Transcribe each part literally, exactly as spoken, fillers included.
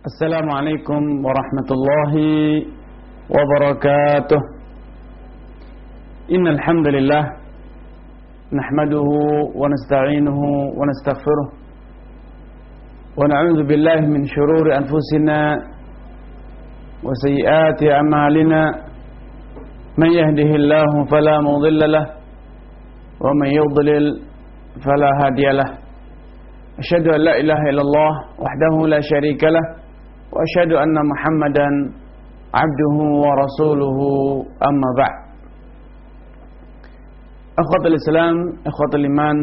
Assalamualaikum warahmatullahi wabarakatuh. Innal hamdalillah nahmaduhu wa nasta'inuhu wa nastaghfiruh wa na'udzu billahi min shururi anfusina wa sayyiati a'malina. Man yahdihillahu fala mudilla lahu wa man yudlil fala hadiya lahu. Asyhadu an la ilaha illallah wahdahu la syarika lahu wa asyhadu anna Muhammadan abduhu wa rasuluhu, amma ba'd. Akhwatul Islam, akhwatul iman,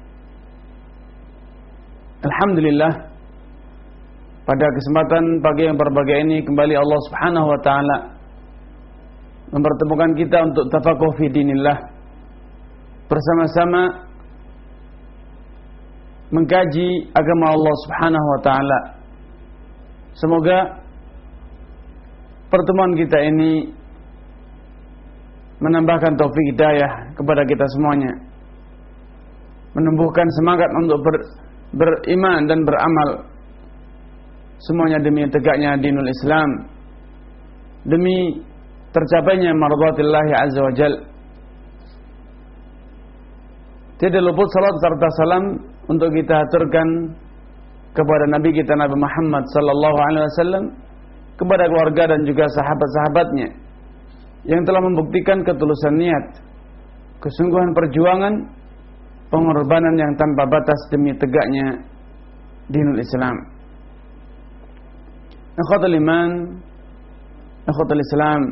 alhamdulillah, pada kesempatan pagi yang berbahagia ini kembali Allah Subhanahu wa taala mempertemukan kita untuk tafaqquh fi dinillah, bersama-sama mengkaji agama Allah Subhanahu wa taala. Semoga pertemuan kita ini menambahkan taufik hidayah kepada kita semuanya, menumbuhkan semangat untuk ber, beriman dan beramal, semuanya demi tegaknya dinul Islam, demi tercapainya mardhatillahi azza wa jal. Tidak luput salat serta salam untuk kita aturkan kepada Nabi kita Nabi Muhammad sallallahu alaihi wasallam, kepada keluarga dan juga sahabat-sahabatnya yang telah membuktikan ketulusan niat, kesungguhan perjuangan, pengorbanan yang tanpa batas demi tegaknya dinul Islam. Akhwatul iman, akhwatul Islam,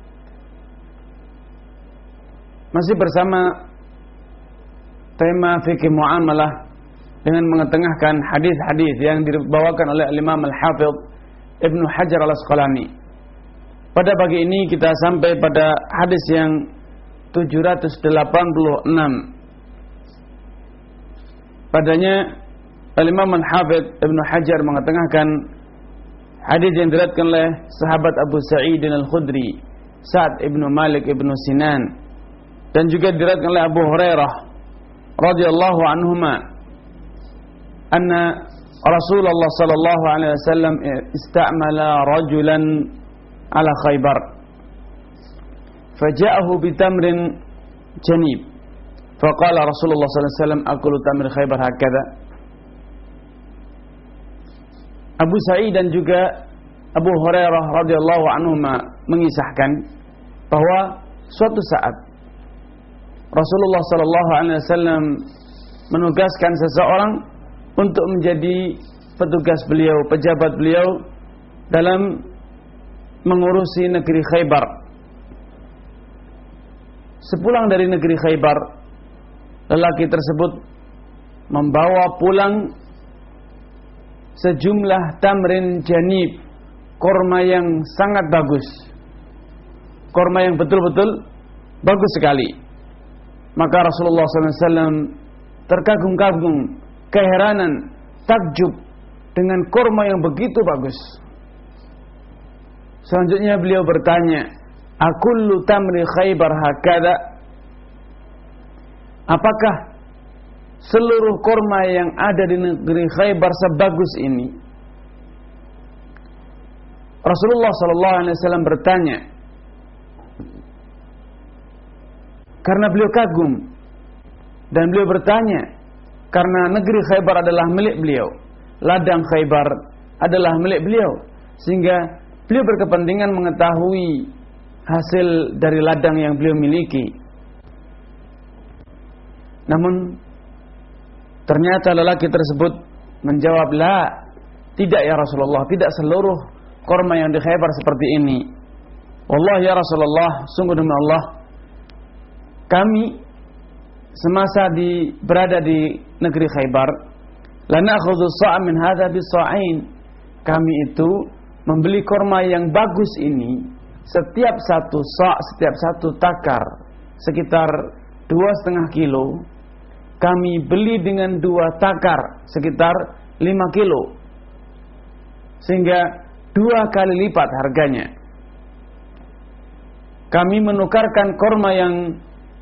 masih bersama tema fikih muamalah dengan mengetengahkan hadis-hadis yang dibawakan oleh Imam Al-Hafidh Ibnu Hajar Al-Asqalani. Pada pagi ini kita sampai pada hadis yang tujuh ratus delapan puluh enam. Padanya Imam Al-Hafidh Ibnu Hajar mengetengahkan hadis yang diriwayatkan oleh sahabat Abu Sa'id Al-Khudri, Sa'd ibnu Malik ibnu Sinan, dan juga diriwayatkan oleh Abu Hurairah radhiyallahu anhuma anna Rasulullah sallallahu alaihi wasallam istamala rajulan ala Khaybar faja'ahu bitamrin janib faqala Rasulullah sallallahu alaihi wasallam akulu tamr Khaybar hakadha. Abu Sa'id dan juga Abu Hurairah radhiyallahu anhuma mengisahkan bahwa suatu saat Rasulullah sallallahu alaihi wasallam menugaskan seseorang untuk menjadi petugas beliau, pejabat beliau dalam mengurusi negeri Khaybar. Sepulang dari negeri Khaybar, lelaki tersebut membawa pulang sejumlah tamrin janib, korma yang sangat bagus, korma yang betul-betul bagus sekali. Maka Rasulullah sallallahu alaihi wasallam terkagum-kagum, keheranan, takjub dengan korma yang begitu bagus. Selanjutnya beliau bertanya, akullu tamri Khaybar hakadha? Apakah seluruh korma yang ada di negeri Khaybar sebagus ini? Rasulullah sallallahu alaihi wasallam bertanya karena beliau kagum, dan beliau bertanya karena negeri Khaybar adalah milik beliau, ladang Khaybar adalah milik beliau, sehingga beliau berkepentingan mengetahui hasil dari ladang yang beliau miliki. Namun ternyata lelaki tersebut menjawab, la, tidak ya Rasulullah, tidak seluruh korma yang di Khaybar seperti ini. Wallahi ya Rasulullah, sungguh demi Allah, kami semasa di berada di negeri Khaybar, la na'khudhu sa'a min hadha bis-sa'ain. Kami itu membeli korma yang bagus ini, setiap satu sa', setiap satu takar sekitar dua setengah kilo, kami beli dengan dua takar sekitar lima kilo, sehingga dua kali lipat harganya. Kami menukarkan korma yang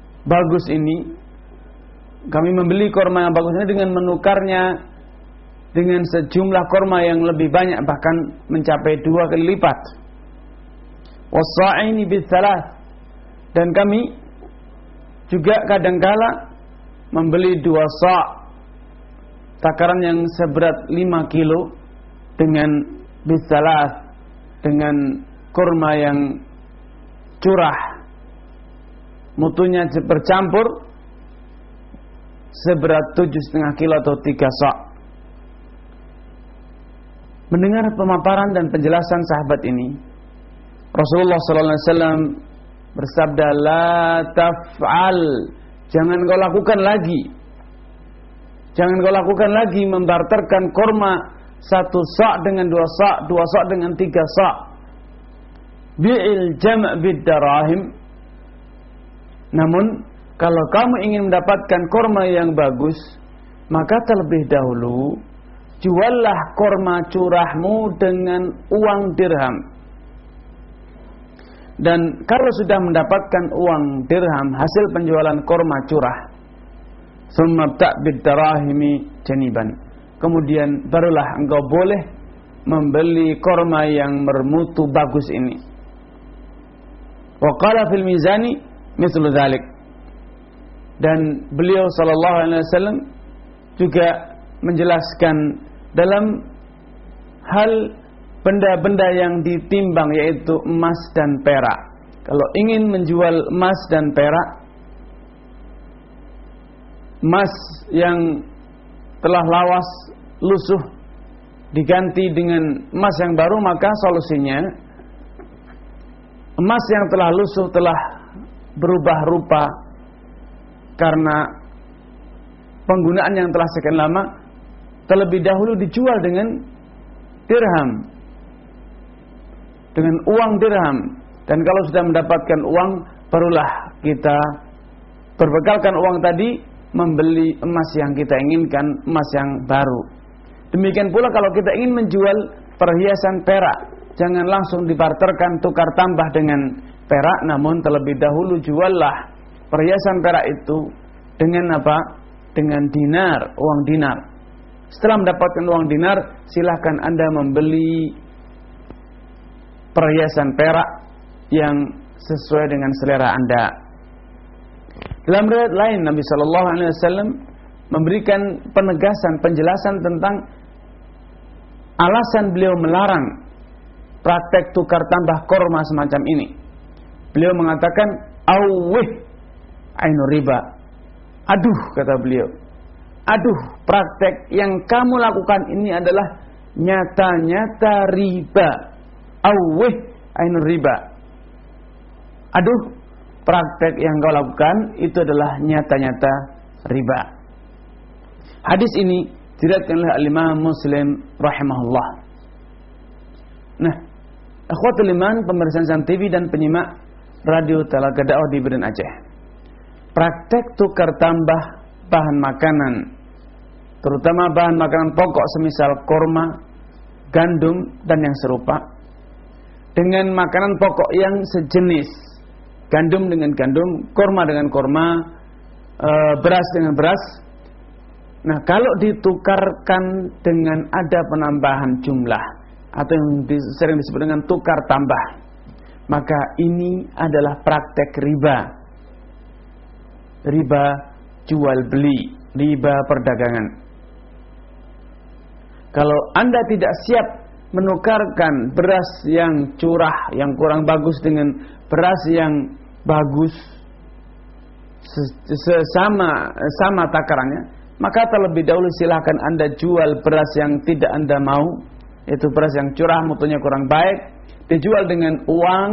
bagus ini, kami membeli korma yang bagus ini dengan menukarnya dengan sejumlah kurma yang lebih banyak, bahkan mencapai dua kali lipat. Was-sa'ini bis-salas, dan kami juga kadangkala membeli dua sa' takaran yang seberat lima kilo dengan bis-salas, dengan kurma yang curah, mutunya bercampur, seberat tujuh setengah kilo atau tiga sa'. Mendengar pemaparan dan penjelasan sahabat ini, Rasulullah sallallahu alaihi wasallam bersabda, la taf'al, jangan kau lakukan lagi, jangan kau lakukan lagi membarterkan kurma satu sa' dengan dua sa', dua sa' dengan tiga sa'. Bi'il jam' bid darahim. Namun kalau kamu ingin mendapatkan kurma yang bagus, maka terlebih dahulu juallah kurma curahmu dengan uang dirham. Dan kalau sudah mendapatkan uang dirham hasil penjualan kurma curah, summa ta' bid darahimi janiban, kemudian barulah engkau boleh membeli kurma yang bermutu bagus ini. Wa qala fil mizani mithlu dzalik. Dan beliau sallallahu alaihi wasallam juga menjelaskan dalam hal benda-benda yang ditimbang, yaitu emas dan perak. Kalau ingin menjual emas dan perak, emas yang telah lawas, lusuh, diganti dengan emas yang baru, maka solusinya emas yang telah lusuh, telah berubah rupa karena penggunaan yang telah sekian lama, terlebih dahulu dijual dengan dirham, dengan uang dirham. Dan kalau sudah mendapatkan uang, barulah kita berbekalkan uang tadi membeli emas yang kita inginkan, emas yang baru. Demikian pula kalau kita ingin menjual perhiasan perak, jangan langsung dibarterkan tukar tambah dengan perak, namun terlebih dahulu juallah perhiasan perak itu dengan apa? Dengan dinar, uang dinar. Setelah mendapatkan uang dinar, silakan Anda membeli perhiasan perak yang sesuai dengan selera Anda. Dalam riwayat lain, Nabi sallallahu alaihi wasallam memberikan penegasan, penjelasan tentang alasan beliau melarang praktek tukar tambah kurma semacam ini. Beliau mengatakan, awih ainur riba. Aduh, kata beliau, aduh, praktek yang kamu lakukan ini adalah nyata-nyata riba. Awih ainur riba. Aduh, praktek yang kau lakukan itu adalah nyata-nyata riba. Hadis ini diriwayatkan oleh Imam Muslim rahimahullah. Nah, akhwatul iman, pemirsa T V dan penyimak radio Talaga Dakwah di Medan Aceh, praktek tukar tambah bahan makanan, terutama bahan makanan pokok semisal kurma, gandum dan yang serupa, dengan makanan pokok yang sejenis, gandum dengan gandum, kurma dengan kurma, e, beras dengan beras. Nah, kalau ditukarkan dengan ada penambahan jumlah atau yang sering disebut dengan tukar tambah, maka ini adalah praktek riba. Riba jual beli, riba perdagangan. Kalau Anda tidak siap menukarkan beras yang curah, yang kurang bagus dengan beras yang bagus, sesama sama takarannya, maka terlebih dahulu silakan Anda jual beras yang tidak Anda mau, yaitu beras yang curah, mutunya kurang baik, dijual dengan uang.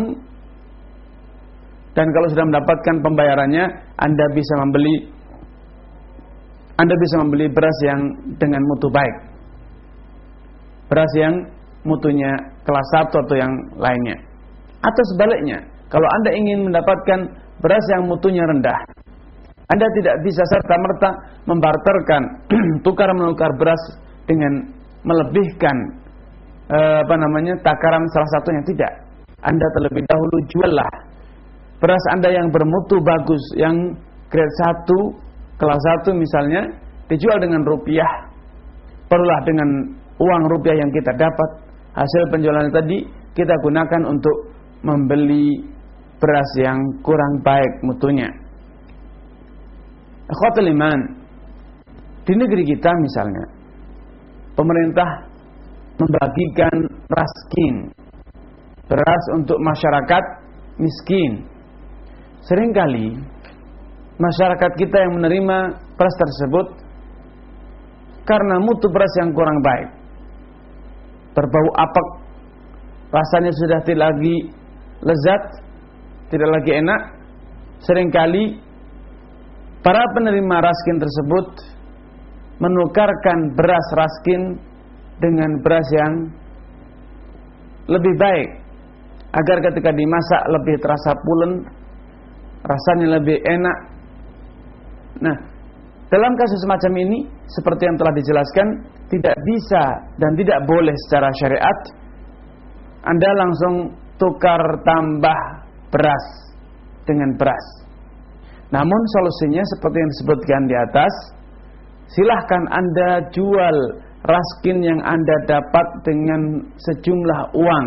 Dan kalau sudah mendapatkan pembayarannya, Anda bisa membeli Anda bisa membeli beras yang dengan mutu baik, beras yang mutunya kelas satu atau yang lainnya. Atau sebaliknya, kalau Anda ingin mendapatkan beras yang mutunya rendah, Anda tidak bisa serta-merta membarterkan tukar menukar beras dengan melebihkan eh, apa namanya takaran salah satunya, tidak. Anda terlebih dahulu juallah beras Anda yang bermutu bagus, yang grade satu, kelas satu misalnya, dijual dengan rupiah. perlulah dengan uang rupiah yang kita dapat hasil penjualan tadi kita gunakan untuk membeli beras yang kurang baik mutunya. Ikhwatul iman, di negeri kita misalnya pemerintah membagikan raskin, beras untuk masyarakat miskin. Seringkali masyarakat kita yang menerima beras tersebut karena mutu beras yang kurang baik, berbau apek, rasanya sudah tidak lagi lezat, tidak lagi enak. Seringkali para penerima raskin tersebut menukarkan beras raskin dengan beras yang lebih baik, agar ketika dimasak lebih terasa pulen, rasanya lebih enak. Nah, dalam kasus semacam ini, seperti yang telah dijelaskan, tidak bisa dan tidak boleh secara syariat Anda langsung tukar tambah beras dengan beras. Namun solusinya seperti yang disebutkan di atas, silahkan Anda jual raskin yang Anda dapat dengan sejumlah uang.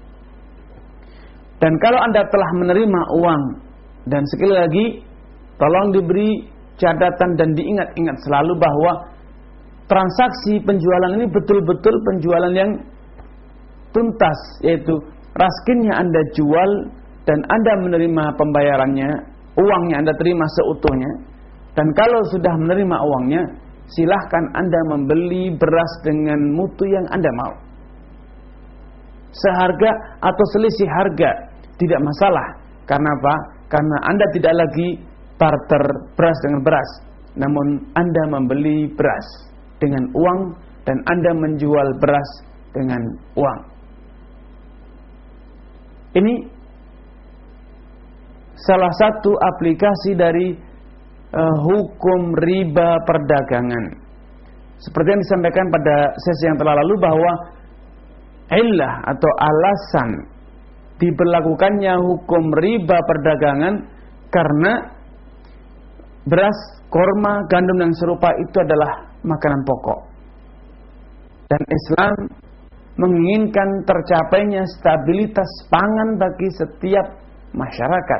Dan kalau Anda telah menerima uang, dan sekali lagi tolong diberi catatan dan diingat-ingat selalu bahwa transaksi penjualan ini betul-betul penjualan yang tuntas, yaitu raskinnya Anda jual dan Anda menerima pembayarannya, uangnya Anda terima seutuhnya. Dan kalau sudah menerima uangnya, silahkan Anda membeli beras dengan mutu yang Anda mau, seharga atau selisih harga, tidak masalah. Karena apa? Karena Anda tidak lagi barter beras dengan beras, namun Anda membeli beras dengan uang dan Anda menjual beras dengan uang. Ini salah satu aplikasi dari uh, hukum riba perdagangan. Seperti yang disampaikan pada sesi yang telah lalu bahwa illah atau alasan diberlakukannya hukum riba perdagangan karena beras, korma, gandum dan serupa itu adalah makanan pokok. Dan Islam menginginkan tercapainya stabilitas pangan bagi setiap masyarakat.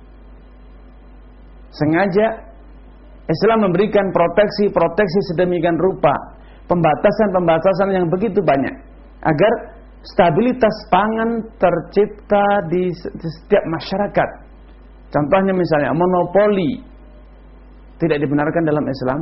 Sengaja Islam memberikan proteksi-proteksi sedemikian rupa, pembatasan-pembatasan yang begitu banyak, agar stabilitas pangan tercipta di setiap masyarakat. Contohnya misalnya monopoli tidak dibenarkan dalam Islam.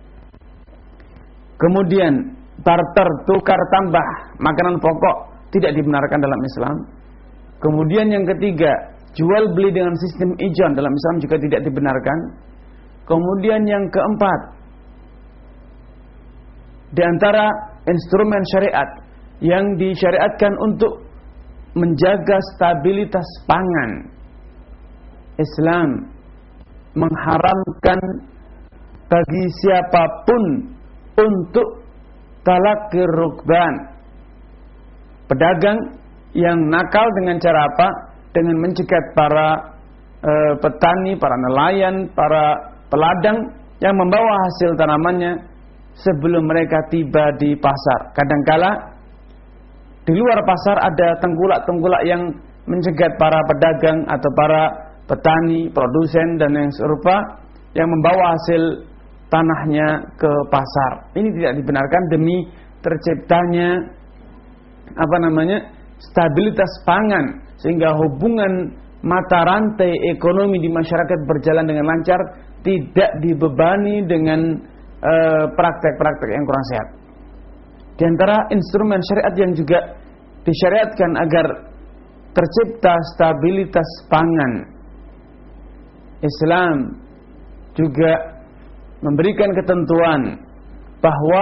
Kemudian barter, tukar tambah makanan pokok tidak dibenarkan dalam Islam. Kemudian yang ketiga, jual beli dengan sistem ijon dalam Islam juga tidak dibenarkan. Kemudian yang keempat, di antara instrumen syariat yang disyariatkan untuk menjaga stabilitas pangan, Islam mengharamkan bagi siapapun untuk talaqir rukban, pedagang yang nakal dengan cara apa? Dengan mencegat para e, petani, para nelayan, para peladang yang membawa hasil tanamannya sebelum mereka tiba di pasar. Kadangkala di luar pasar ada tengkulak-tengkulak yang mencegat para pedagang atau para petani, produsen dan yang serupa yang membawa hasil tanahnya ke pasar. Ini tidak dibenarkan demi terciptanya apa namanya? stabilitas pangan, sehingga hubungan mata rantai ekonomi di masyarakat berjalan dengan lancar, tidak dibebani dengan uh, praktek-praktek yang kurang sehat. Di antara instrumen syariat yang juga disyariatkan agar tercipta stabilitas pangan, Islam juga memberikan ketentuan bahwa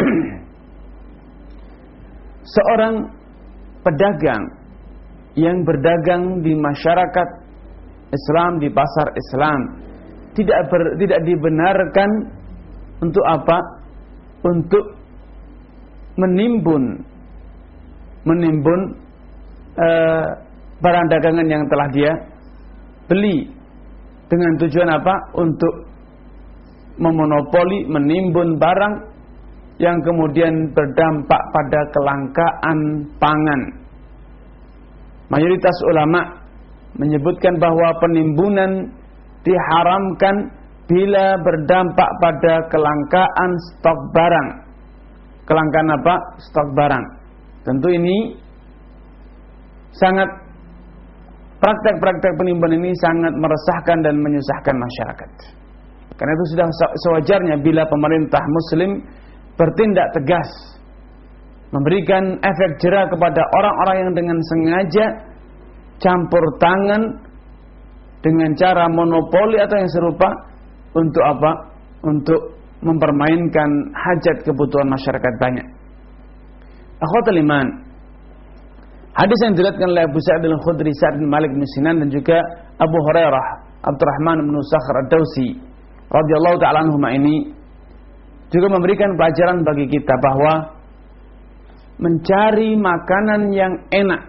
seorang pedagang yang berdagang di masyarakat Islam, di pasar Islam, tidak ber, tidak dibenarkan untuk apa? Untuk menimbun menimbun eh, barang dagangan yang telah dia beli dengan tujuan apa? Untuk memonopoli, menimbun barang yang kemudian berdampak pada kelangkaan pangan. Mayoritas ulama menyebutkan bahwa penimbunan diharamkan bila berdampak pada kelangkaan stok barang. Kelangkaan apa? Stok barang. Tentu ini sangat, praktek-praktek penimbunan ini sangat meresahkan dan menyusahkan masyarakat. Karena itu sudah sewajarnya bila pemerintah muslim bertindak tegas, memberikan efek jera kepada orang-orang yang dengan sengaja campur tangan dengan cara monopoli atau yang serupa untuk apa? Untuk mempermainkan hajat kebutuhan masyarakat banyak. Akhwatul iman, hadis yang diriwayatkan oleh Abu Sa'id Al-Khudri, Sa'd bin Malik bin Sinan dan juga Abu Hurairah, Abdurrahman bin Sakhr Ad-Dausi radhiyallahu ta'ala anhuma ini juga memberikan pelajaran bagi kita bahwa mencari makanan yang enak,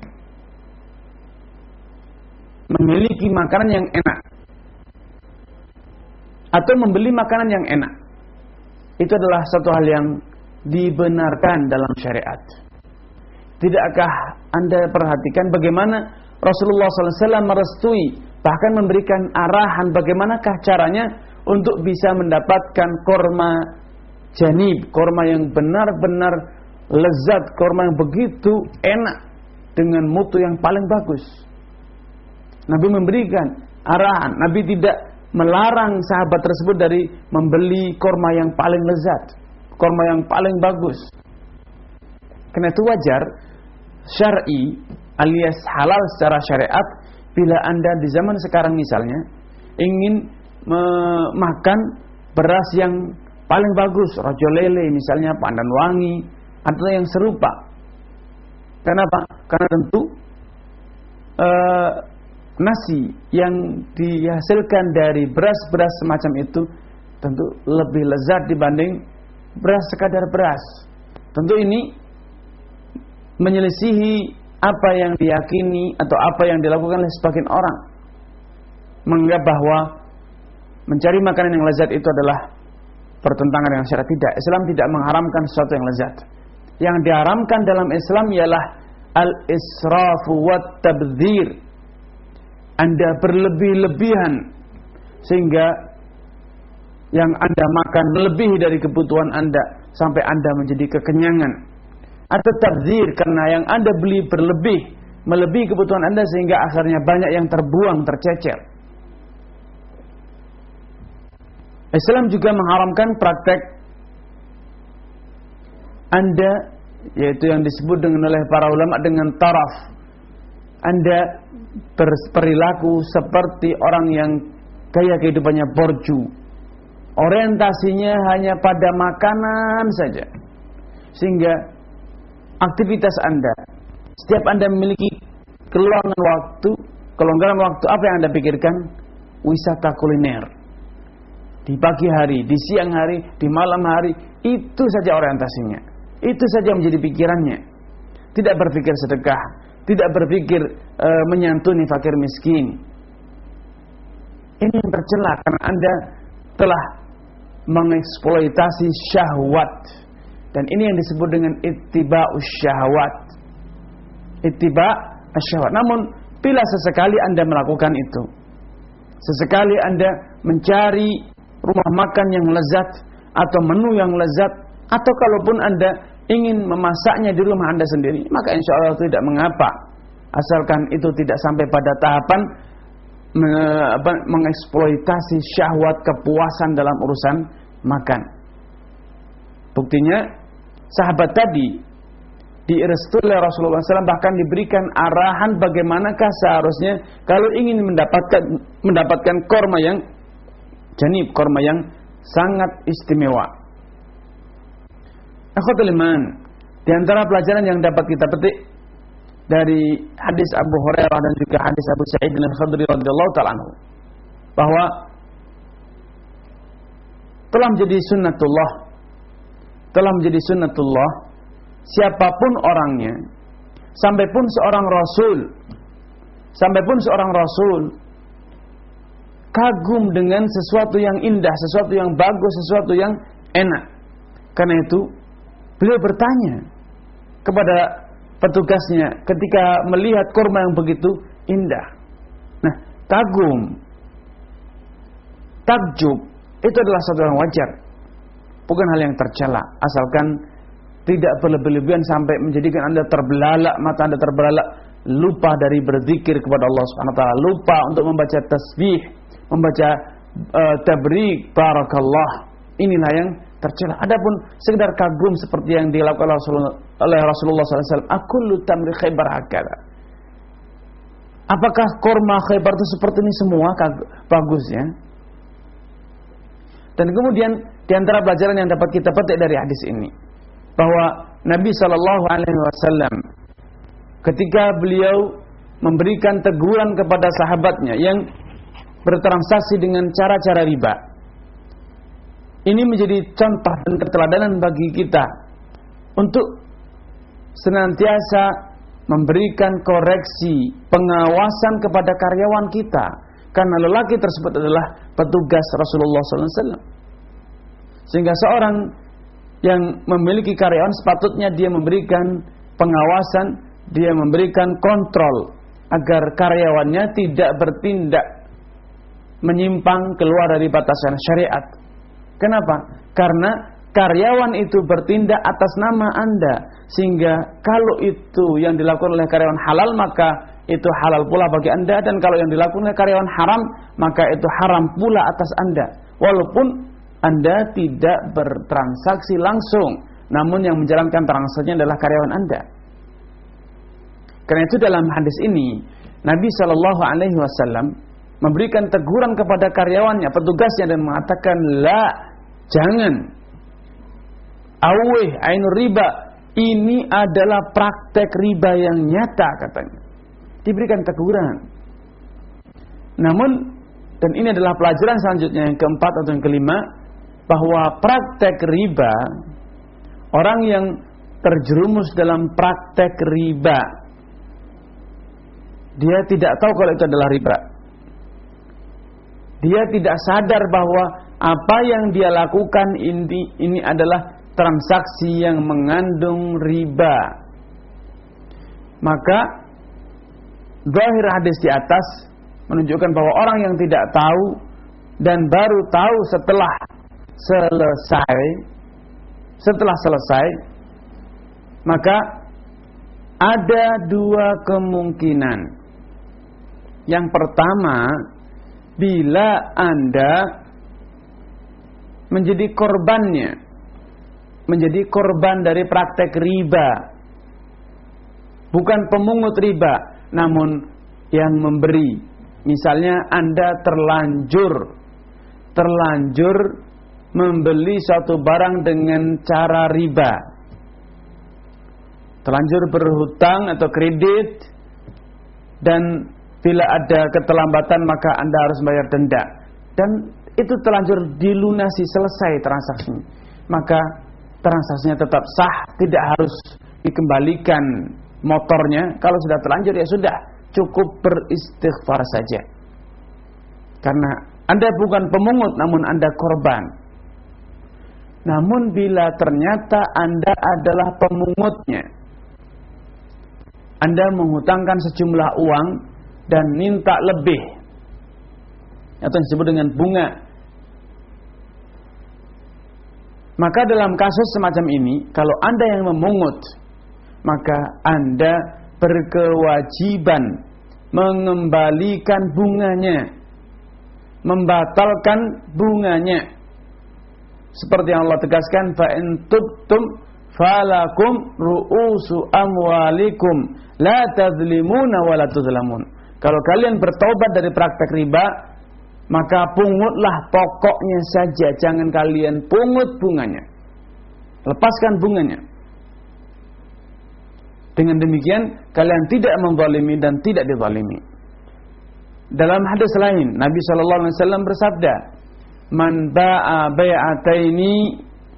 memiliki makanan yang enak, atau membeli makanan yang enak, itu adalah satu hal yang dibenarkan dalam syariat. Tidakkah Anda perhatikan bagaimana Rasulullah sallallahu alaihi wasallam merestui, bahkan memberikan arahan bagaimanakah caranya untuk bisa mendapatkan korma janib, korma yang benar-benar lezat, korma yang begitu enak dengan mutu yang paling bagus. Nabi memberikan arahan, Nabi tidak melarang sahabat tersebut dari membeli korma yang paling lezat, korma yang paling bagus. Karena itu wajar syar'i alias halal secara syariat bila Anda di zaman sekarang misalnya ingin memakan beras yang paling bagus, rojo lele misalnya, pandan wangi atau yang serupa. Kenapa? Karena tentu uh, nasi yang dihasilkan dari beras-beras semacam itu tentu lebih lezat dibanding beras sekadar beras. Tentu ini menyelisihi apa yang diyakini atau apa yang dilakukan oleh sebagian orang, menganggap bahwa mencari makanan yang lezat itu adalah pertentangan dengan syariat. Tidak, Islam tidak mengharamkan sesuatu yang lezat. Yang diharamkan dalam Islam ialah al-israfu wat tabdzir. Anda berlebih-lebihan sehingga yang Anda makan melebihi dari kebutuhan Anda sampai Anda menjadi kekenyangan. Atau tabdzir, karena yang Anda beli berlebih, melebihi kebutuhan Anda sehingga akhirnya banyak yang terbuang, tercecer. Islam juga mengharamkan praktek Anda, yaitu yang disebut dengan oleh para ulama dengan taraf. Anda berperilaku seperti orang yang gaya kehidupannya borju, orientasinya hanya pada makanan saja, sehingga aktivitas Anda, setiap Anda memiliki kelonggaran waktu, kelonggaran waktu apa yang Anda pikirkan? Wisata kuliner. Di pagi hari, di siang hari, di malam hari, itu saja orientasinya. Itu saja menjadi pikirannya. Tidak berpikir sedekah, tidak berpikir e, menyantuni fakir miskin. Ini yang tercela karena Anda telah mengeksploitasi syahwat. Dan ini yang disebut dengan ittiba'us syahwat. Ittiba' syahwat. Namun bila sesekali Anda melakukan itu, sesekali Anda mencari rumah makan yang lezat atau menu yang lezat, atau kalaupun Anda ingin memasaknya di rumah Anda sendiri, maka insya Allah tidak mengapa, asalkan itu tidak sampai pada tahapan me, apa, mengeksploitasi syahwat kepuasan dalam urusan makan. Buktinya sahabat tadi direstui oleh Rasulullah shallallahu alaihi wasallam, bahkan diberikan arahan bagaimanakah seharusnya kalau ingin mendapatkan mendapatkan korma yang janib, korma yang sangat istimewa. Akhwatul iman, di antara pelajaran yang dapat kita petik dari hadis Abu Hurairah dan juga hadis Abu Sa'id Al-Khudri radhiyallahu ta'ala anhu, bahwa telah menjadi sunnatullah, telah menjadi sunnatullah siapapun orangnya, sampai pun seorang rasul, sampai pun seorang rasul kagum dengan sesuatu yang indah, sesuatu yang bagus, sesuatu yang enak, Karena itu beliau bertanya kepada petugasnya ketika melihat kurma yang begitu indah. Nah, kagum, takjub itu adalah satu yang wajar, bukan hal yang tercela, asalkan tidak berlebihan sampai menjadikan Anda terbelalak, mata Anda terbelalak, lupa dari berzikir kepada Allah Subhanahu wa taala, lupa untuk membaca tasbih, membaca uh, tabrik, barakallah. Inilah yang tercela. Adapun sekedar kagum seperti yang dilakukan Rasulullah, oleh Rasulullah sallallahu alaihi wasallam, akullu tamri Khaybar hakala. Apakah kurma Khaybar itu seperti ini semua bagusnya? Dan kemudian di antara pelajaran yang dapat kita petik dari hadis ini, bahwa Nabi sallallahu alaihi wasallam ketika beliau memberikan teguran kepada sahabatnya yang bertransaksi dengan cara-cara riba, ini menjadi contoh dan keteladanan bagi kita untuk senantiasa memberikan koreksi, pengawasan kepada karyawan kita, karena lelaki tersebut adalah petugas Rasulullah sallallahu alaihi wasallam. Sehingga seorang yang memiliki karyawan sepatutnya dia memberikan pengawasan, dia memberikan kontrol agar karyawannya tidak bertindak menyimpang keluar dari batasan syariat. Kenapa? Karena karyawan itu bertindak atas nama Anda, sehingga kalau itu yang dilakukan oleh karyawan halal, maka itu halal pula bagi Anda, dan kalau yang dilakukan oleh karyawan haram, maka itu haram pula atas Anda. Walaupun Anda tidak bertransaksi langsung, namun yang menjalankan transaksinya adalah karyawan Anda. Karena itu dalam hadis ini Nabi shallallahu alaihi wasallam memberikan teguran kepada karyawannya, petugasnya, dan mengatakan, la, jangan, awih ainur riba, ini adalah praktek riba yang nyata, katanya. Diberikan teguran. Namun, dan ini adalah pelajaran selanjutnya yang keempat atau yang kelima, bahwa praktek riba, orang yang terjerumus dalam praktek riba, dia tidak tahu kalau itu adalah riba. Dia tidak sadar bahwa apa yang dia lakukan ini, ini adalah transaksi yang mengandung riba. Maka zahir hadis di atas menunjukkan bahwa orang yang tidak tahu dan baru tahu setelah selesai setelah selesai maka ada dua kemungkinan. Yang pertama, bila Anda menjadi korbannya, menjadi korban dari praktek riba, bukan pemungut riba, namun yang memberi. Misalnya Anda terlanjur terlanjur membeli suatu barang dengan cara riba, terlanjur berhutang atau kredit, dan bila ada keterlambatan maka Anda harus bayar denda, dan itu terlanjur dilunasi, selesai transaksinya, maka transaksinya tetap sah, tidak harus dikembalikan motornya. Kalau sudah terlanjur ya sudah, cukup beristighfar saja, karena Anda bukan pemungut namun Anda korban. Namun bila ternyata Anda adalah pemungutnya, Anda menghutangkan sejumlah uang dan minta lebih, atau disebut dengan bunga, maka dalam kasus semacam ini, kalau Anda yang memungut, maka Anda berkewajiban mengembalikan bunganya, membatalkan bunganya, seperti yang Allah tegaskan, fa in tubtum falakum ru'usu amwalikum la tadzlimuna wa la tuzlamun. Kalau kalian bertobat dari praktek riba, maka pungutlah pokoknya saja, jangan kalian pungut bunganya, lepaskan bunganya. Dengan demikian kalian tidak menzalimi dan tidak dizalimi. Dalam hadis lain Nabi sallallahu alaihi wasallam bersabda, man ba'a bai'ataini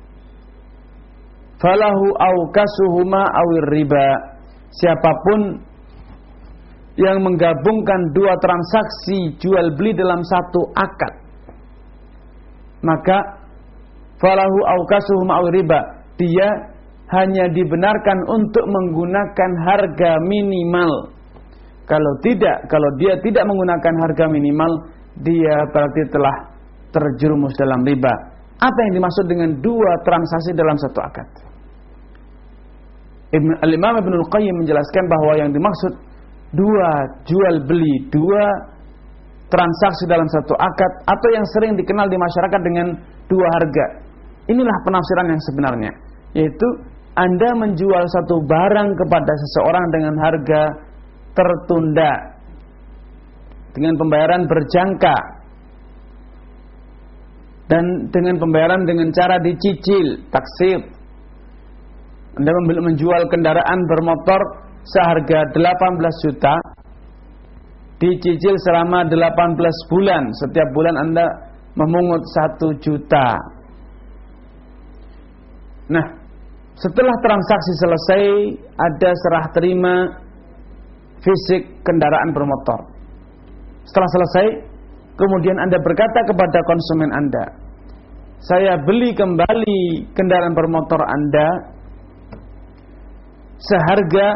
falahu awkasuhuma awir riba. Siapapun yang menggabungkan dua transaksi jual beli dalam satu akad, maka falahu aukasuhu ma'u riba. Dia hanya dibenarkan untuk menggunakan harga minimal. Kalau tidak, kalau dia tidak menggunakan harga minimal, dia berarti telah terjerumus dalam riba. Apa yang dimaksud dengan dua transaksi dalam satu akad? Al-Imam Ibnul Qayyim menjelaskan bahwa yang dimaksud dua jual beli, dua transaksi dalam satu akad, atau yang sering dikenal di masyarakat dengan dua harga. Inilah penafsiran yang sebenarnya, yaitu Anda menjual satu barang kepada seseorang dengan harga tertunda, dengan pembayaran berjangka, dan dengan pembayaran dengan cara dicicil, taksir. Anda menjual kendaraan bermotor seharga delapan belas juta, dicicil selama delapan belas bulan. Setiap bulan Anda memungut satu juta. Nah, setelah transaksi selesai, ada serah terima fisik kendaraan bermotor. Setelah selesai, kemudian Anda berkata kepada konsumen Anda, saya beli kembali kendaraan bermotor Anda seharga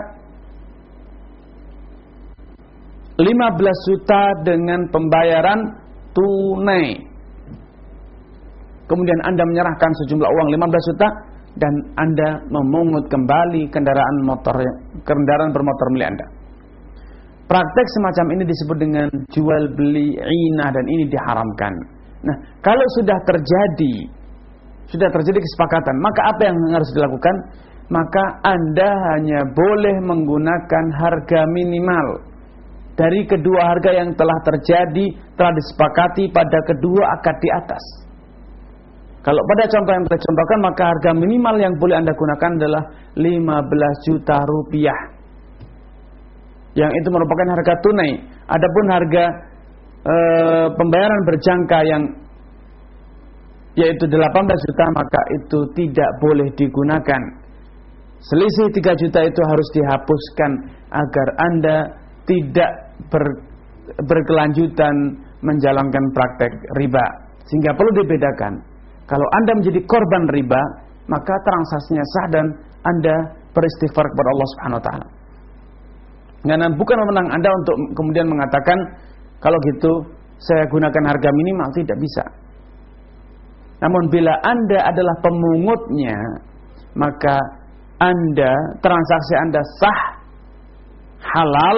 lima belas juta dengan pembayaran tunai. Kemudian Anda menyerahkan sejumlah uang lima belas juta dan Anda memungut kembali kendaraan motor, kendaraan bermotor milik Anda. Praktek semacam ini disebut dengan jual beli inah, dan ini diharamkan. Nah, kalau sudah terjadi sudah terjadi kesepakatan, maka apa yang harus dilakukan? Maka Anda hanya boleh menggunakan harga minimal dari kedua harga yang telah terjadi, telah disepakati pada kedua akad di atas. Kalau pada contoh yang saya contohkan, maka harga minimal yang boleh Anda gunakan adalah lima belas juta rupiah. Yang itu merupakan harga tunai. Adapun harga e, pembayaran berjangka yang yaitu delapan belas juta, maka itu tidak boleh digunakan. Selisih tiga juta itu harus dihapuskan agar Anda tidak ber, berkelanjutan menjalankan praktek riba. Sehingga perlu dibedakan. Kalau Anda menjadi korban riba, maka transaksinya sah dan Anda beristighfar kepada Allah Subhanahu wa taala. Karena bukan memenang Anda untuk kemudian mengatakan kalau gitu saya gunakan harga minimal, tidak bisa. Namun bila Anda adalah pemungutnya, maka Anda, transaksi Anda sah, halal,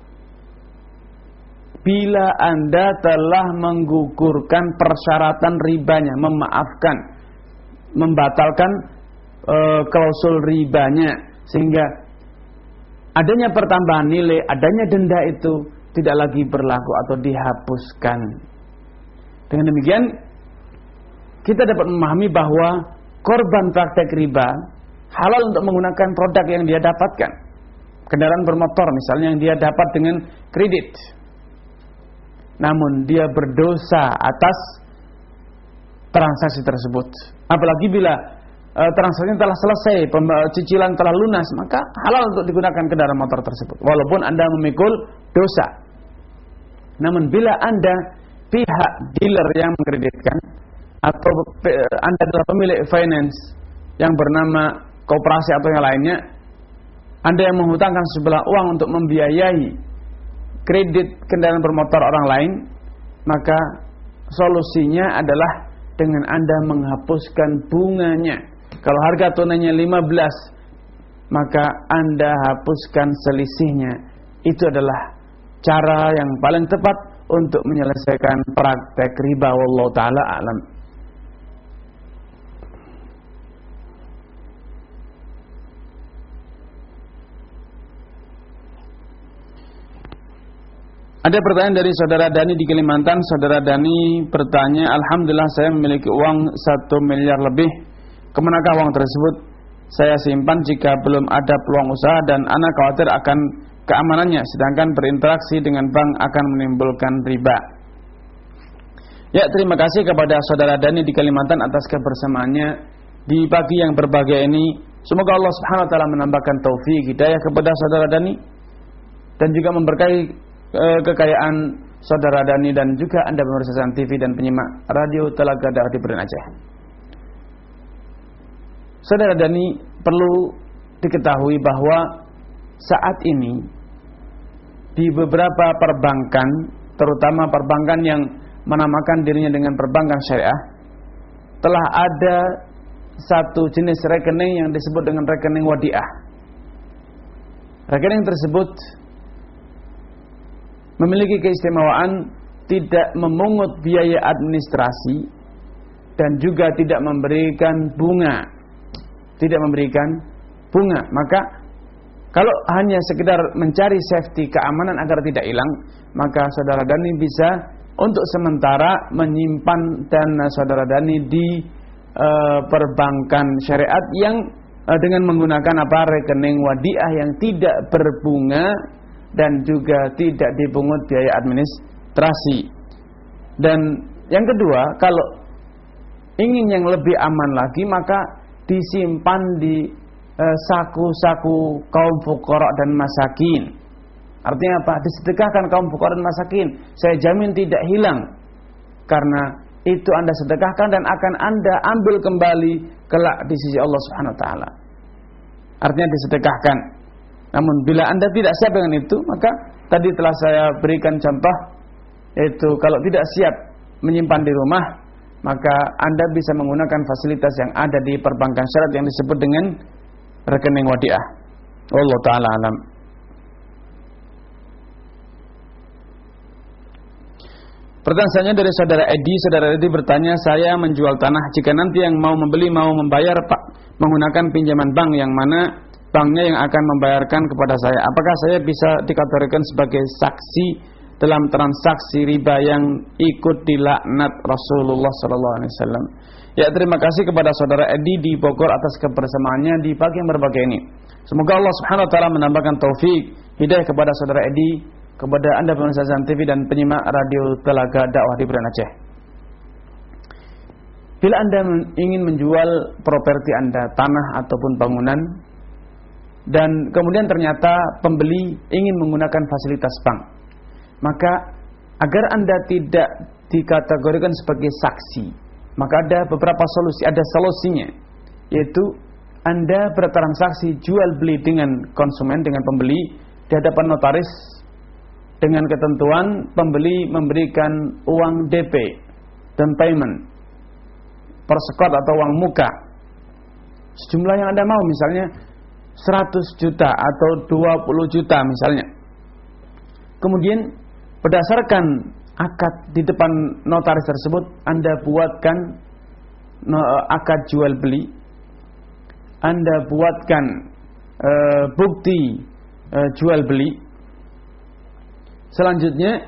bila Anda telah menggugurkan persyaratan ribanya, memaafkan, membatalkan e, klausul ribanya, sehingga adanya pertambahan nilai, adanya denda itu tidak lagi berlaku atau dihapuskan. Dengan demikian, kita dapat memahami bahwa korban praktek riba halal untuk menggunakan produk yang dia dapatkan. Kendaraan bermotor misalnya yang dia dapat dengan kredit. Namun dia berdosa atas transaksi tersebut. Apalagi bila e, transaksi telah selesai, cicilan telah lunas, maka halal untuk digunakan kendaraan motor tersebut. Walaupun Anda memikul dosa. Namun bila Anda pihak dealer yang mengkreditkan, atau Anda adalah pemilik finance yang bernama koperasi atau yang lainnya, Anda yang menghutangkan sejumlah uang untuk membiayai kredit kendaraan bermotor orang lain, maka solusinya adalah dengan Anda menghapuskan bunganya. Kalau harga tunainya lima belas, maka Anda hapuskan selisihnya. Itu adalah cara yang paling tepat untuk menyelesaikan praktek riba. Wallahu ta'ala a'lam. Ada pertanyaan dari saudara Dani di Kalimantan. Saudara Dani bertanya, alhamdulillah saya memiliki uang satu miliar lebih. Kemanakah uang tersebut saya simpan jika belum ada peluang usaha dan anak khawatir akan keamanannya, sedangkan berinteraksi dengan bank akan menimbulkan riba. Ya, terima kasih kepada saudara Dani di Kalimantan atas kebersamaannya di pagi yang berbahagia ini. Semoga Allah Subhanahu wa taala menambahkan taufik hidayah kepada saudara Dani dan juga memberkahi kekayaan saudara Dani dan juga Anda pemirsa T V dan penyimak radio Telaga Dakwah di Beren Aceh. Saudara Dani, perlu diketahui bahwa saat ini di beberapa perbankan, terutama perbankan yang menamakan dirinya dengan perbankan syariah, telah ada satu jenis rekening yang disebut dengan rekening wadiah. Rekening tersebut memiliki keistimewaan tidak memungut biaya administrasi dan juga tidak memberikan bunga. Tidak memberikan bunga. Maka kalau hanya sekedar mencari safety keamanan agar tidak hilang, maka saudara Dani bisa untuk sementara menyimpan dana saudara Dani di e, perbankan syariat yang e, dengan menggunakan apa rekening wadiah yang tidak berbunga dan juga tidak dipungut biaya administrasi. Dan yang kedua, kalau ingin yang lebih aman lagi, maka disimpan di e, saku-saku kaum fuqara dan masakin. Artinya apa? Disedekahkan kaum fuqara dan masakin. Saya jamin tidak hilang, karena itu Anda sedekahkan dan akan Anda ambil kembali kelak di sisi Allah Subhanahu wa taala. Artinya disedekahkan. Namun bila Anda tidak siap dengan itu, maka tadi telah saya berikan contoh, yaitu kalau tidak siap menyimpan di rumah, maka Anda bisa menggunakan fasilitas yang ada di perbankan syariat yang disebut dengan rekening wadiah. Allah taala alam. Pertanyaannya dari saudara Edi. Saudara Edi bertanya, saya menjual tanah, jika nanti yang mau membeli mau membayar Pak menggunakan pinjaman bank, yang mana banknya yang akan membayarkan kepada saya, apakah saya bisa dikategorikan sebagai saksi dalam transaksi riba yang ikut dilaknat Rasulullah sallallahu alaihi wasallam? Ya, terima kasih kepada saudara Edi di Bogor atas kebersamaannya di pagi yang berbahagia ini. Semoga Allah Subhanahu wa taala menambahkan taufik hidayah kepada saudara Edi, kepada Anda pemirsa Zan T V dan penyimak radio Telaga Dakwah di Beren Aceh. Bila Anda ingin menjual properti Anda, tanah ataupun bangunan, dan kemudian ternyata pembeli ingin menggunakan fasilitas bank, maka agar Anda tidak dikategorikan sebagai saksi, maka ada beberapa solusi, ada solusinya, yaitu Anda bertransaksi jual beli dengan konsumen, dengan pembeli di hadapan notaris, dengan ketentuan pembeli memberikan uang D P, down payment, persekot atau uang muka, sejumlah yang Anda mau, misalnya seratus juta atau dua puluh juta misalnya. Kemudian berdasarkan akad di depan notaris tersebut, Anda buatkan akad jual beli, Anda buatkan e, bukti e, jual beli. Selanjutnya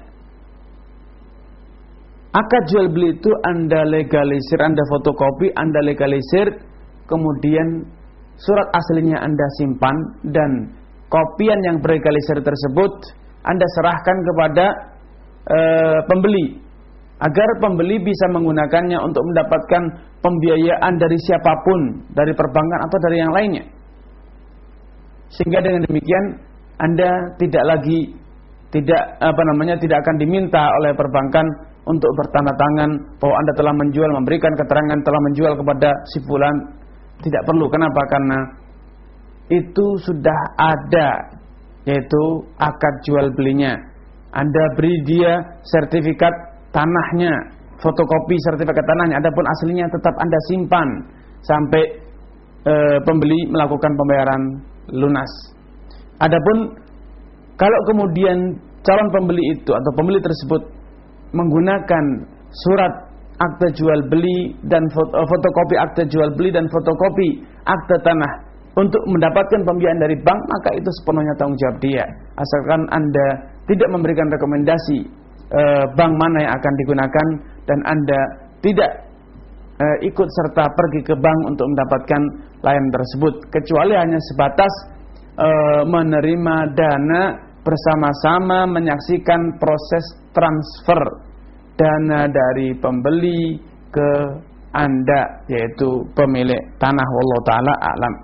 akad jual beli itu Anda legalisir, Anda fotokopi, Anda legalisir, kemudian surat aslinya Anda simpan, dan kopian yang berlegalisir tersebut Anda serahkan kepada e, pembeli, agar pembeli bisa menggunakannya untuk mendapatkan pembiayaan dari siapapun, dari perbankan atau dari yang lainnya. Sehingga dengan demikian Anda tidak lagi tidak apa namanya tidak akan diminta oleh perbankan untuk bertanda tangan bahwa Anda telah menjual, memberikan keterangan telah menjual kepada si fulan. Tidak perlu. Kenapa? Karena itu sudah ada, yaitu akad jual belinya. Anda beri dia sertifikat tanahnya, fotokopi sertifikat tanahnya, adapun aslinya tetap Anda simpan sampai e, pembeli melakukan pembayaran lunas. Adapun kalau kemudian calon pembeli itu atau pembeli tersebut menggunakan surat akte jual beli dan foto, fotokopi akte jual beli dan fotokopi akte tanah untuk mendapatkan pembiayaan dari bank, maka itu sepenuhnya tanggung jawab dia, asalkan Anda tidak memberikan rekomendasi e, bank mana yang akan digunakan, dan Anda tidak e, ikut serta pergi ke bank untuk mendapatkan layanan tersebut, kecuali hanya sebatas e, menerima dana bersama-sama, menyaksikan proses transfer dana dari pembeli ke Anda, yaitu pemilik tanah. Wallahu taala a'lam.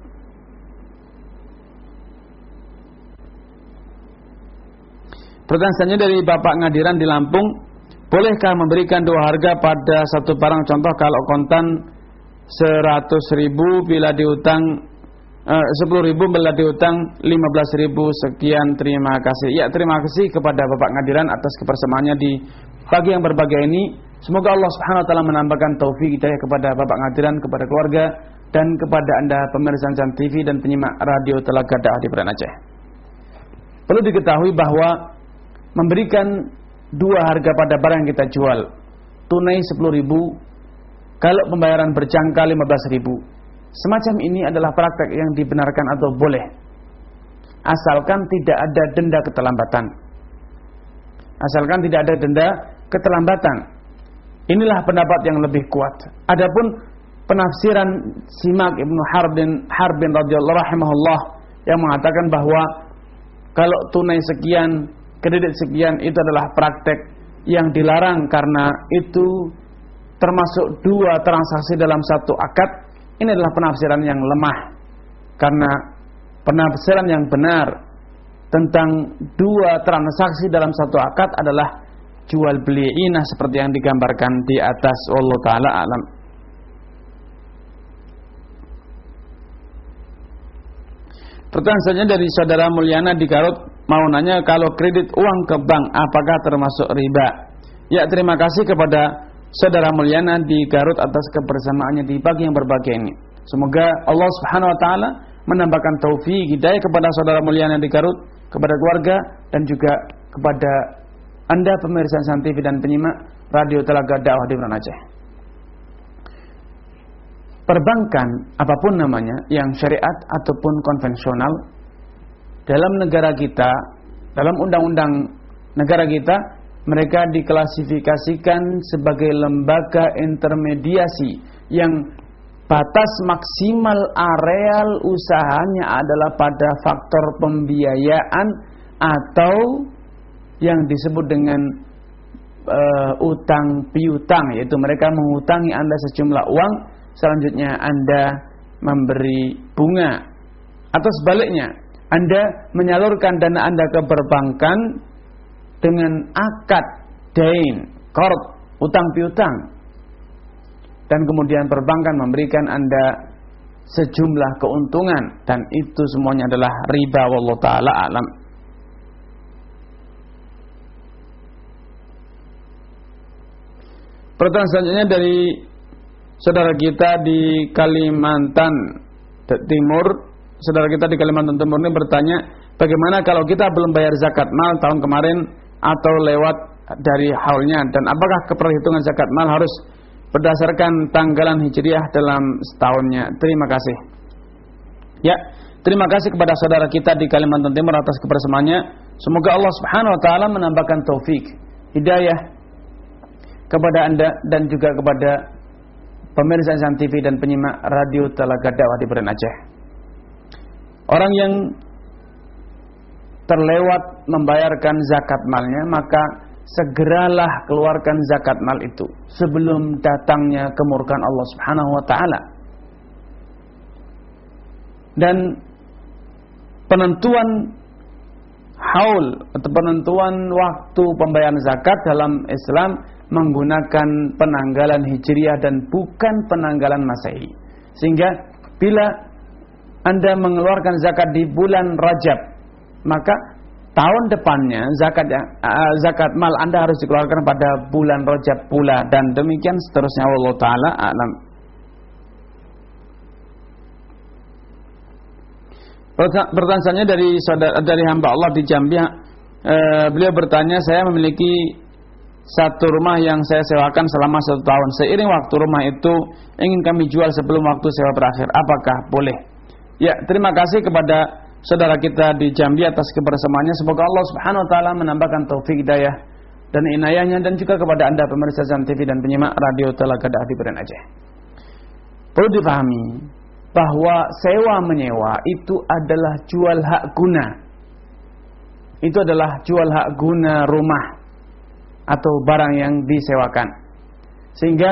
Pertanyaannya dari Bapak Ngadiran di Lampung, bolehkah memberikan dua harga pada satu barang? Contoh kalau kontan seratus ribu bila diutang uh, sepuluh ribu bila diutang lima belas ribu sekian, terima kasih. Ya, terima kasih kepada Bapak Ngadiran atas kebersamaannya di pagi yang berbahagia ini. Semoga Allah Subhanahu wa taala menambahkan taufik hidayah kepada Bapak Ngadiran, kepada keluarga, dan kepada Anda pemirsa Insan T V dan penyimak radio Telaga Dakwah di Beren Aceh. Perlu diketahui bahwa memberikan dua harga pada barang yang kita jual, tunai sepuluh ribu, kalau pembayaran berjangka lima belas ribu, semacam ini adalah praktek yang dibenarkan atau boleh, asalkan tidak ada denda keterlambatan. Asalkan tidak ada denda keterlambatan. Inilah pendapat yang lebih kuat. Adapun penafsiran Simak Ibnu Harbin Harbin radhiyallahu rahimahullah yang mengatakan bahwa kalau tunai sekian, kredit sekian itu adalah praktek yang dilarang karena itu termasuk dua transaksi dalam satu akad. Ini adalah penafsiran yang lemah, karena penafsiran yang benar tentang dua transaksi dalam satu akad adalah jual beli inah seperti yang digambarkan di atas. Wallahu taala alam. Pertanyaan selanjutnya dari saudara Mulyana di Garut, mau nanya kalau kredit uang ke bank apakah termasuk riba? Ya, terima kasih kepada saudara Mulyana di Garut atas kebersamaannya di pagi yang berbahagia ini. Semoga Allah Subhanahu wa taala menambahkan taufik hidayah kepada saudara Mulyana di Garut, kepada keluarga, dan juga kepada Anda pemirsa Insan T V dan penyimak radio Telaga Dakwah di Beren Aceh. Perbankan apapun namanya, yang syariat ataupun konvensional, dalam negara kita, dalam undang-undang negara kita, mereka diklasifikasikan sebagai lembaga intermediasi yang batas maksimal areal usahanya adalah pada faktor pembiayaan atau yang disebut dengan uh, utang piutang, yaitu mereka mengutangi Anda sejumlah uang, selanjutnya Anda memberi bunga, atau sebaliknya Anda menyalurkan dana Anda ke perbankan dengan akad dain, qard, utang piutang, dan kemudian perbankan memberikan Anda sejumlah keuntungan, dan itu semuanya adalah riba. Wallahu taala alam. Pertanyaan selanjutnya dari saudara kita di Kalimantan Timur. Saudara kita di Kalimantan Timur ini bertanya, bagaimana kalau kita belum bayar zakat mal tahun kemarin atau lewat dari haulnya, dan apakah keperhitungan zakat mal harus berdasarkan tanggalan hijriah dalam setahunnya? Terima kasih. Ya, terima kasih kepada saudara kita di Kalimantan Timur atas kebersamaannya. Semoga Allah Subhanahu wa taala menambahkan taufik hidayah kepada Anda dan juga kepada pemirsa Insan T V dan penyimak radio Telaga Dakwah di Beren Aceh. Orang yang terlewat membayarkan zakat malnya, maka segeralah keluarkan zakat mal itu sebelum datangnya kemurkaan Allah Subhanahu wa taala. Dan penentuan haul atau penentuan waktu pembayaran zakat dalam Islam menggunakan penanggalan hijriah dan bukan penanggalan masehi. Sehingga bila Anda mengeluarkan zakat di bulan Rajab, maka tahun depannya zakat uh, zakat mal Anda harus dikeluarkan pada bulan Rajab pula, dan demikian seterusnya. Wallahu taala a'lam. Pertanyaannya dari saudara, dari hamba Allah di Jambi, uh, beliau bertanya, saya memiliki satu rumah yang saya sewakan selama satu tahun. Seiring waktu rumah itu ingin kami jual sebelum waktu sewa berakhir. Apakah boleh? Ya, terima kasih kepada saudara kita di Jambi atas kebersamaannya. Semoga Allah Subhanahu wa taala menambahkan taufik hidayah dan inayahnya, dan juga kepada Anda pemirsa Insan T V dan penyimak radio Telaga Dakwah di Beren Aceh. Perlu dipahami bahwa sewa menyewa itu adalah jual hak guna. Itu adalah jual hak guna rumah atau barang yang disewakan. Sehingga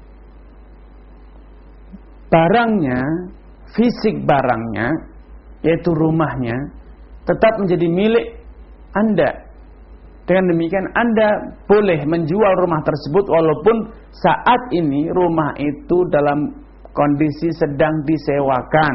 barangnya, fisik barangnya, yaitu rumahnya, tetap menjadi milik Anda. Dengan demikian Anda boleh menjual rumah tersebut walaupun saat ini rumah itu dalam kondisi sedang disewakan.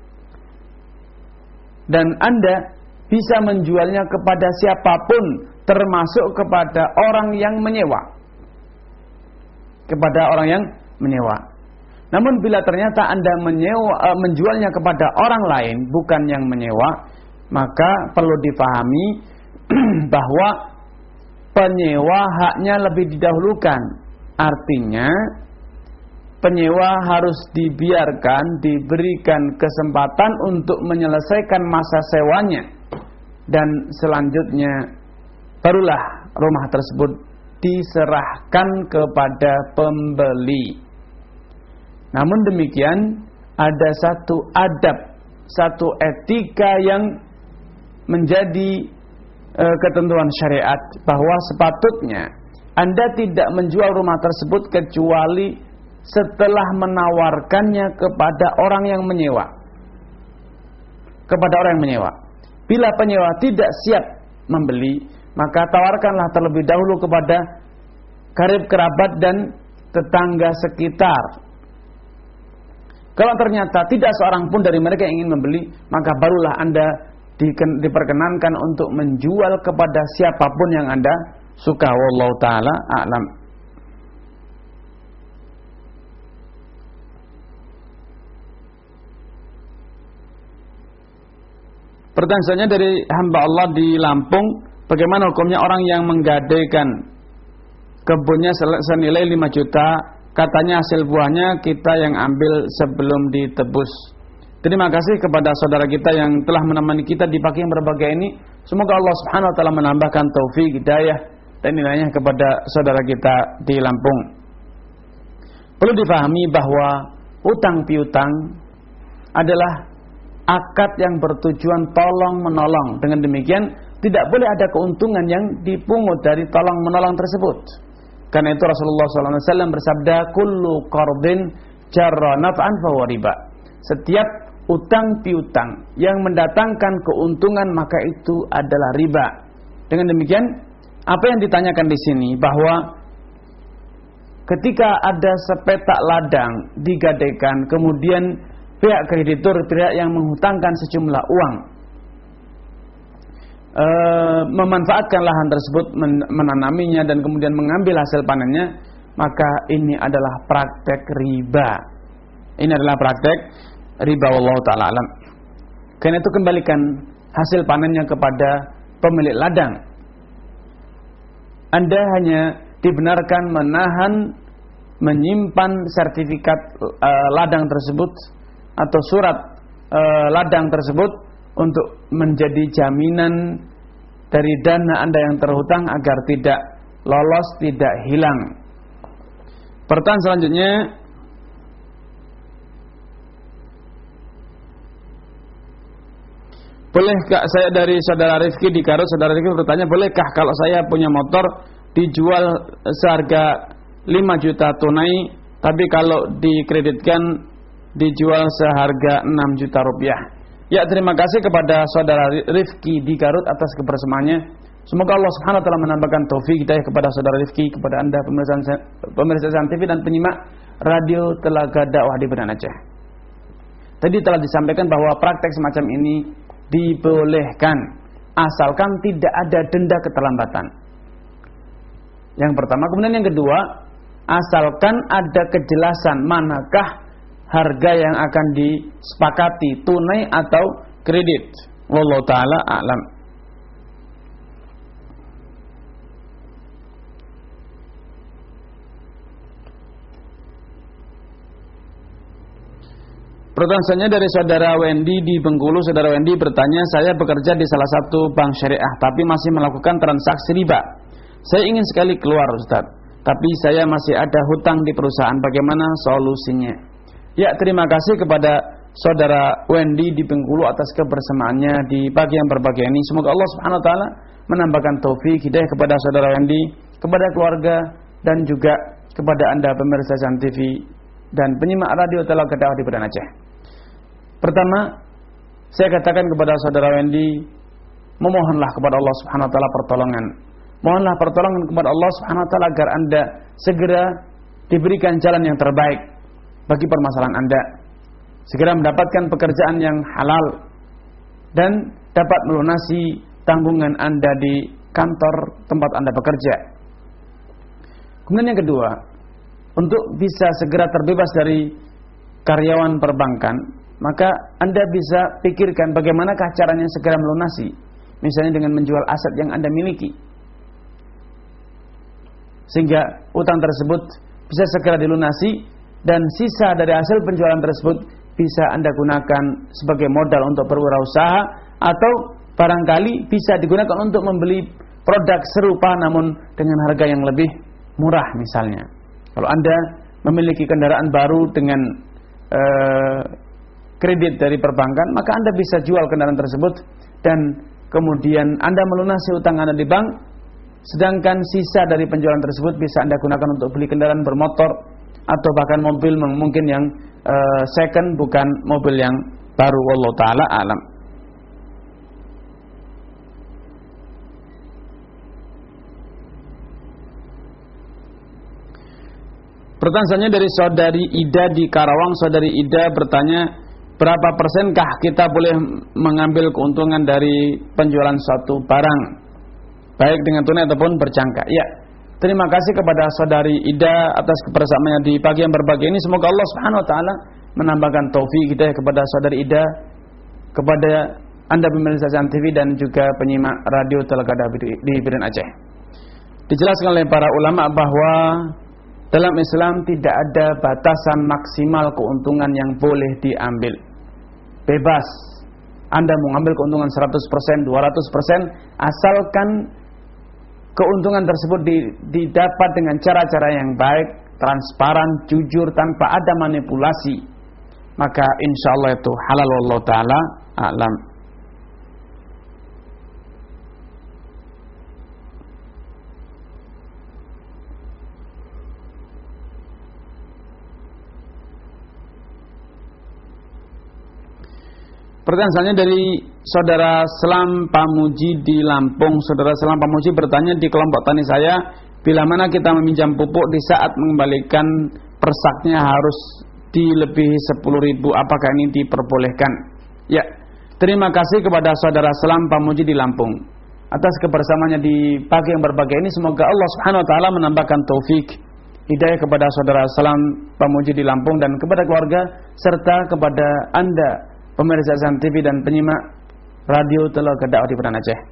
Dan Anda bisa menjualnya kepada siapapun, termasuk kepada orang yang menyewa. Kepada orang yang menyewa. Namun bila ternyata Anda menyewa, uh, menjualnya kepada orang lain, bukan yang menyewa, maka perlu dipahami bahwa penyewa haknya lebih didahulukan. Artinya penyewa harus dibiarkan, diberikan kesempatan untuk menyelesaikan masa sewanya, dan selanjutnya barulah rumah tersebut diserahkan kepada pembeli. Namun demikian, ada satu adab, satu etika yang menjadi e, ketentuan syariat, bahwa sepatutnya Anda tidak menjual rumah tersebut kecuali setelah menawarkannya kepada orang yang menyewa. Kepada orang yang menyewa. Bila penyewa tidak siap membeli, maka tawarkanlah terlebih dahulu kepada karib kerabat dan tetangga sekitar. Kalau ternyata tidak seorang pun dari mereka yang ingin membeli, maka barulah Anda diperkenankan untuk menjual kepada siapapun yang Anda suka. Wallahu ta'ala a'lam. Pertanyaan selanjutnya dari hamba Allah di Lampung, bagaimana hukumnya orang yang menggadaikan kebunnya senilai lima juta, katanya hasil buahnya kita yang ambil sebelum ditebus. Terima kasih kepada saudara kita yang telah menemani kita di pagi yang berbahagia ini. Semoga Allah Subhanahu wa taala menambahkan taufik, hidayah dan nilainya kepada saudara kita di Lampung. Perlu difahami bahwa utang piutang adalah akad yang bertujuan tolong menolong. Dengan demikian tidak boleh ada keuntungan yang dipungut dari tolong menolong tersebut. Karena itu Rasulullah shallallahu alaihi wasallam bersabda, kullu qardin jarra naf'an fahuwa riba. Setiap utang piutang yang mendatangkan keuntungan maka itu adalah riba. Dengan demikian, apa yang ditanyakan di sini bahwa ketika ada sepetak ladang digadaikan, kemudian pihak kreditur, pihak yang menghutangkan sejumlah uang, e, memanfaatkan lahan tersebut, men, menanaminya dan kemudian mengambil hasil panennya, maka ini adalah praktek riba. Ini adalah praktek riba, wallahu ta'ala alam. Karena itu kembalikan hasil panennya kepada pemilik ladang. Anda hanya dibenarkan menahan, menyimpan sertifikat e, ladang tersebut atau surat e, ladang tersebut untuk menjadi jaminan dari dana Anda yang terhutang agar tidak lolos, tidak hilang. Pertanyaan selanjutnya, bolehkah saya dari saudara Rifki di Garut, saudara Rifki bertanya, bolehkah kalau saya punya motor dijual seharga lima juta tunai, tapi kalau dikreditkan dijual seharga enam juta rupiah. Ya, terima kasih kepada saudara Rifki di Garut atas kebersamaannya. Semoga Allah Subhanahu wa taala menambahkan taufik hidayah kepada saudara Rifki, kepada Anda pemirsa pemirsa T V dan penyimak Radio Telaga Dakwah di Medan Aceh. Tadi telah disampaikan bahwa praktek semacam ini dibolehkan asalkan tidak ada denda keterlambatan. Yang pertama, kemudian yang kedua, asalkan ada kejelasan manakah harga yang akan disepakati, tunai atau kredit. Wallahu ta'ala a'lam. Pertanyaan selanjutnya dari saudara Wendy di Bengkulu. Saudara Wendy bertanya, saya bekerja di salah satu bank syariah tapi masih melakukan transaksi riba. Saya ingin sekali keluar, Ustaz, tapi saya masih ada hutang di perusahaan. Bagaimana solusinya? Ya, terima kasih kepada saudara Wendy di Bengkulu atas kebersamaannya di pagi yang berbahagia ini. Semoga Allah Subhanahu wa taala menambahkan taufik hidayah kepada saudara Wendy, kepada keluarga dan juga kepada Anda pemirsa Jam T V dan penyimak Radio Telaga Dakwah di Medan Aceh. Pertama, saya katakan kepada saudara Wendy, memohonlah kepada Allah Subhanahu wa taala pertolongan. Mohonlah pertolongan kepada Allah Subhanahu wa taala agar Anda segera diberikan jalan yang terbaik. bagi permasalahan Anda. Segera mendapatkan pekerjaan yang halal dan dapat melunasi tanggungan Anda di kantor tempat Anda bekerja. Kemudian yang kedua, untuk bisa segera terbebas dari karyawan perbankan, maka Anda bisa pikirkan bagaimanakah caranya segera melunasi. Misalnya dengan menjual aset yang Anda miliki, sehingga utang tersebut bisa segera dilunasi, dan sisa dari hasil penjualan tersebut bisa Anda gunakan sebagai modal untuk berwirausaha, atau barangkali bisa digunakan untuk membeli produk serupa namun dengan harga yang lebih murah misalnya. Kalau Anda memiliki kendaraan baru dengan eh, kredit dari perbankan, maka Anda bisa jual kendaraan tersebut dan kemudian Anda melunasi utang Anda di bank, sedangkan sisa dari penjualan tersebut bisa Anda gunakan untuk beli kendaraan bermotor atau bahkan mobil mungkin yang uh, second, bukan mobil yang baru. Wallahu taala alam. Pertanyaannya dari saudari Ida di Karawang. Saudari Ida bertanya, berapa persenkah kita boleh mengambil keuntungan dari penjualan suatu barang, baik dengan tunai ataupun berjangka? Ya, terima kasih kepada saudari Ida atas kebersamaannya di pagi yang berbahagia ini. Semoga Allah Subhanahu wa taala menambahkan taufik hidayah kepada saudari Ida, kepada Anda pemirsa T V dan juga penyimak radio Telagada di Biren Aceh. Dijelaskan oleh para ulama bahwa dalam Islam tidak ada batasan maksimal keuntungan yang boleh diambil. Bebas Anda mau ambil keuntungan seratus persen, dua ratus persen, asalkan keuntungan tersebut didapat dengan cara-cara yang baik, transparan, jujur, tanpa ada manipulasi, maka insya Allah itu halal. Wallahu ta'ala a'lam. Pertanyaan selanjutnya dari saudara Selam Pamuji di Lampung. Saudara Selam Pamuji bertanya, di kelompok tani saya, bila mana kita meminjam pupuk, di saat mengembalikan persaknya harus dilebihi sepuluh ribu, apakah ini diperbolehkan? Ya, terima kasih kepada saudara Selam Pamuji di Lampung atas kebersamaannya di pagi yang berbahagia ini. Semoga Allah Subhanahu wa taala menambahkan taufik hidayah kepada saudara Selam Pamuji di Lampung dan kepada keluarga, serta kepada Anda pemirsa Azan T V dan penyimak radio Telagada Dakwah di Biren Aceh.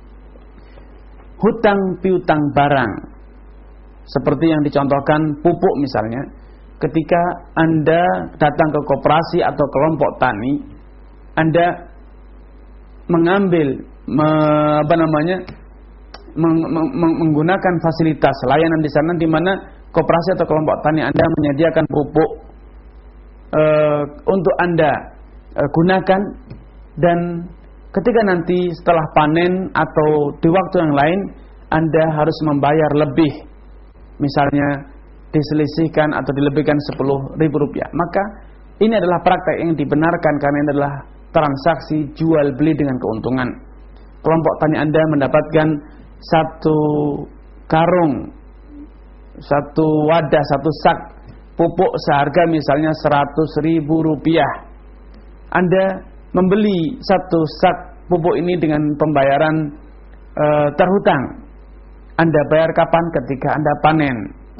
Hutang piutang barang seperti yang dicontohkan pupuk misalnya, ketika Anda datang ke koperasi atau kelompok tani, Anda mengambil me, apa namanya meng, meng, menggunakan fasilitas layanan di sana, di mana koperasi atau kelompok tani Anda menyediakan pupuk e, untuk Anda gunakan, dan ketika nanti setelah panen atau di waktu yang lain Anda harus membayar lebih, misalnya diselisihkan atau dilebihkan sepuluh ribu rupiah, maka ini adalah praktek yang dibenarkan karena ini adalah transaksi jual beli dengan keuntungan. Kelompok tani Anda mendapatkan satu karung, satu wadah, satu sak pupuk seharga misalnya seratus ribu rupiah. Anda membeli satu sak pupuk ini dengan pembayaran e, terhutang. Anda bayar kapan? Ketika Anda panen.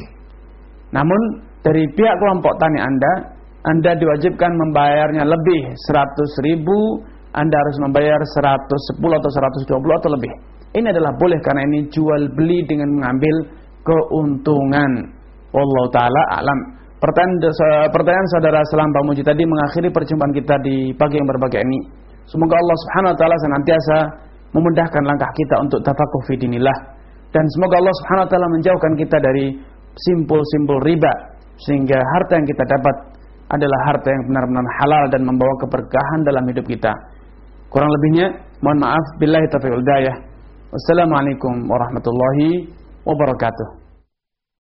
Namun dari pihak kelompok tani Anda, Anda diwajibkan membayarnya lebih seratus ribu, Anda harus membayar seratus sepuluh atau seratus dua puluh atau lebih. Ini adalah boleh karena ini jual beli dengan mengambil keuntungan. Wallahu ta'ala a'lam. Pertanyaan, pertanyaan saudara Selam Pamuji tadi mengakhiri perjumpaan kita di pagi yang berbahagia ini. Semoga Allah Subhanahu wa taala senantiasa memudahkan langkah kita untuk tafakuh fi dinillah, dan semoga Allah Subhanahu wa taala menjauhkan kita dari simpul-simpul riba, sehingga harta yang kita dapat adalah harta yang benar-benar halal dan membawa keberkahan dalam hidup kita. Kurang lebihnya mohon maaf. Billahi taufiq wal hidayah. Wassalamualaikum warahmatullahi wabarakatuh.